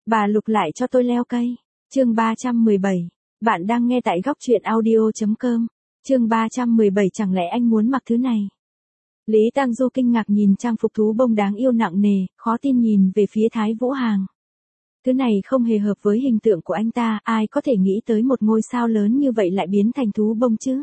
Bà Lục lại cho tôi leo cây. Chương 317. Bạn đang nghe tại góc truyện audio.com. Chương 317 chẳng lẽ anh muốn mặc thứ này? Lý Tang Du kinh ngạc nhìn trang phục thú bông đáng yêu nặng nề, khó tin nhìn về phía Thái Vũ Hàng. Thứ này không hề hợp với hình tượng của anh ta, ai có thể nghĩ tới một ngôi sao lớn như vậy lại biến thành thú bông chứ?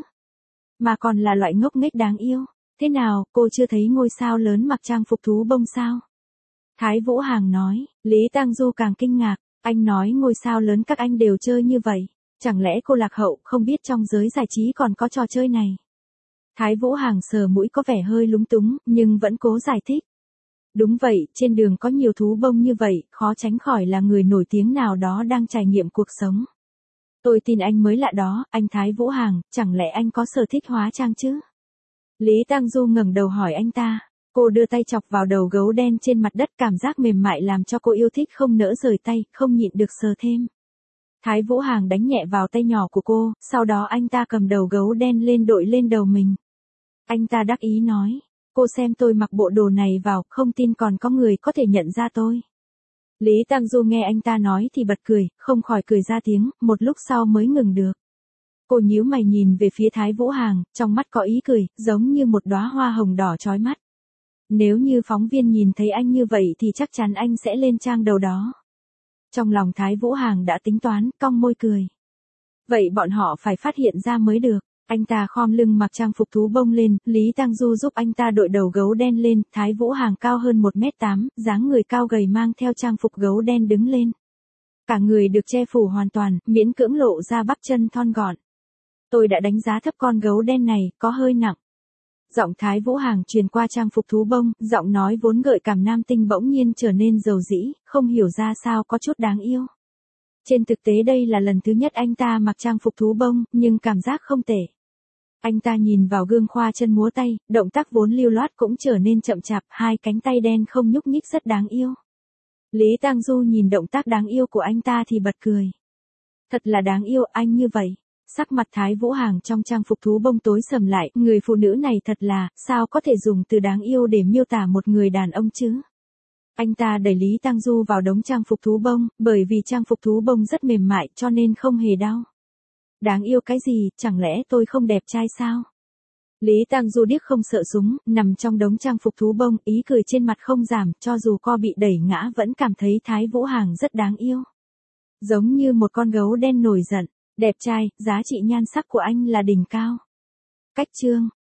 Mà còn là loại ngốc nghếch đáng yêu. Thế nào, cô chưa thấy ngôi sao lớn mặc trang phục thú bông sao? Thái Vũ Hàng nói. Lý Tang Du càng kinh ngạc, anh nói ngôi sao lớn các anh đều chơi như vậy. Chẳng lẽ cô lạc hậu không biết trong giới giải trí còn có trò chơi này? Thái Vũ Hàng sờ mũi có vẻ hơi lúng túng, nhưng vẫn cố giải thích. Đúng vậy, trên đường có nhiều thú bông như vậy, khó tránh khỏi là người nổi tiếng nào đó đang trải nghiệm cuộc sống. Tôi tin anh mới lạ đó, anh Thái Vũ Hàng, chẳng lẽ anh có sở thích hóa trang chứ? Lý Tang Du ngẩng đầu hỏi anh ta. Cô đưa tay chọc vào đầu gấu đen trên mặt đất, cảm giác mềm mại làm cho cô yêu thích không nỡ rời tay, không nhịn được sờ thêm. Thái Vũ Hàng đánh nhẹ vào tay nhỏ của cô, sau đó anh ta cầm đầu gấu đen lên đội lên đầu mình. Anh ta đắc ý nói, cô xem tôi mặc bộ đồ này vào, không tin còn có người có thể nhận ra tôi. Lý Tang Du nghe anh ta nói thì bật cười, không khỏi cười ra tiếng, một lúc sau mới ngừng được. Cô nhíu mày nhìn về phía Thái Vũ Hàng, trong mắt có ý cười, giống như một đóa hoa hồng đỏ chói mắt. Nếu như phóng viên nhìn thấy anh như vậy thì chắc chắn anh sẽ lên trang đầu đó. Trong lòng Thái Vũ Hàng đã tính toán, cong môi cười. Vậy bọn họ phải phát hiện ra mới được. Anh ta khom lưng mặc trang phục thú bông lên, Lý Tang Du giúp anh ta đội đầu gấu đen lên, Thái Vũ Hàng cao hơn 1m8, dáng người cao gầy mang theo trang phục gấu đen đứng lên. Cả người được che phủ hoàn toàn, miễn cưỡng lộ ra bắp chân thon gọn. Tôi đã đánh giá thấp con gấu đen này, có hơi nặng. Giọng Thái Vũ Hàng truyền qua trang phục thú bông, giọng nói vốn gợi cảm nam tinh bỗng nhiên trở nên dầu dĩ, không hiểu ra sao có chút đáng yêu. Trên thực tế đây là lần thứ nhất anh ta mặc trang phục thú bông, nhưng cảm giác không tệ. Anh ta nhìn vào gương khoa chân múa tay, động tác vốn lưu loát cũng trở nên chậm chạp, hai cánh tay đen không nhúc nhích rất đáng yêu. Lý Tang Du nhìn động tác đáng yêu của anh ta thì bật cười. Thật là đáng yêu, anh như vậy. Sắc mặt Thái Vũ Hàng trong trang phục thú bông tối sầm lại, người phụ nữ này thật là, sao có thể dùng từ đáng yêu để miêu tả một người đàn ông chứ? Anh ta đẩy Lý Tang Du vào đống trang phục thú bông, bởi vì trang phục thú bông rất mềm mại cho nên không hề đau. Đáng yêu cái gì, chẳng lẽ tôi không đẹp trai sao? Lý Tang Du điếc không sợ súng, nằm trong đống trang phục thú bông, ý cười trên mặt không giảm, cho dù co bị đẩy ngã vẫn cảm thấy Thái Vũ Hàng rất đáng yêu. Giống như một con gấu đen nổi giận. Đẹp trai, giá trị nhan sắc của anh là đỉnh cao. Cách chương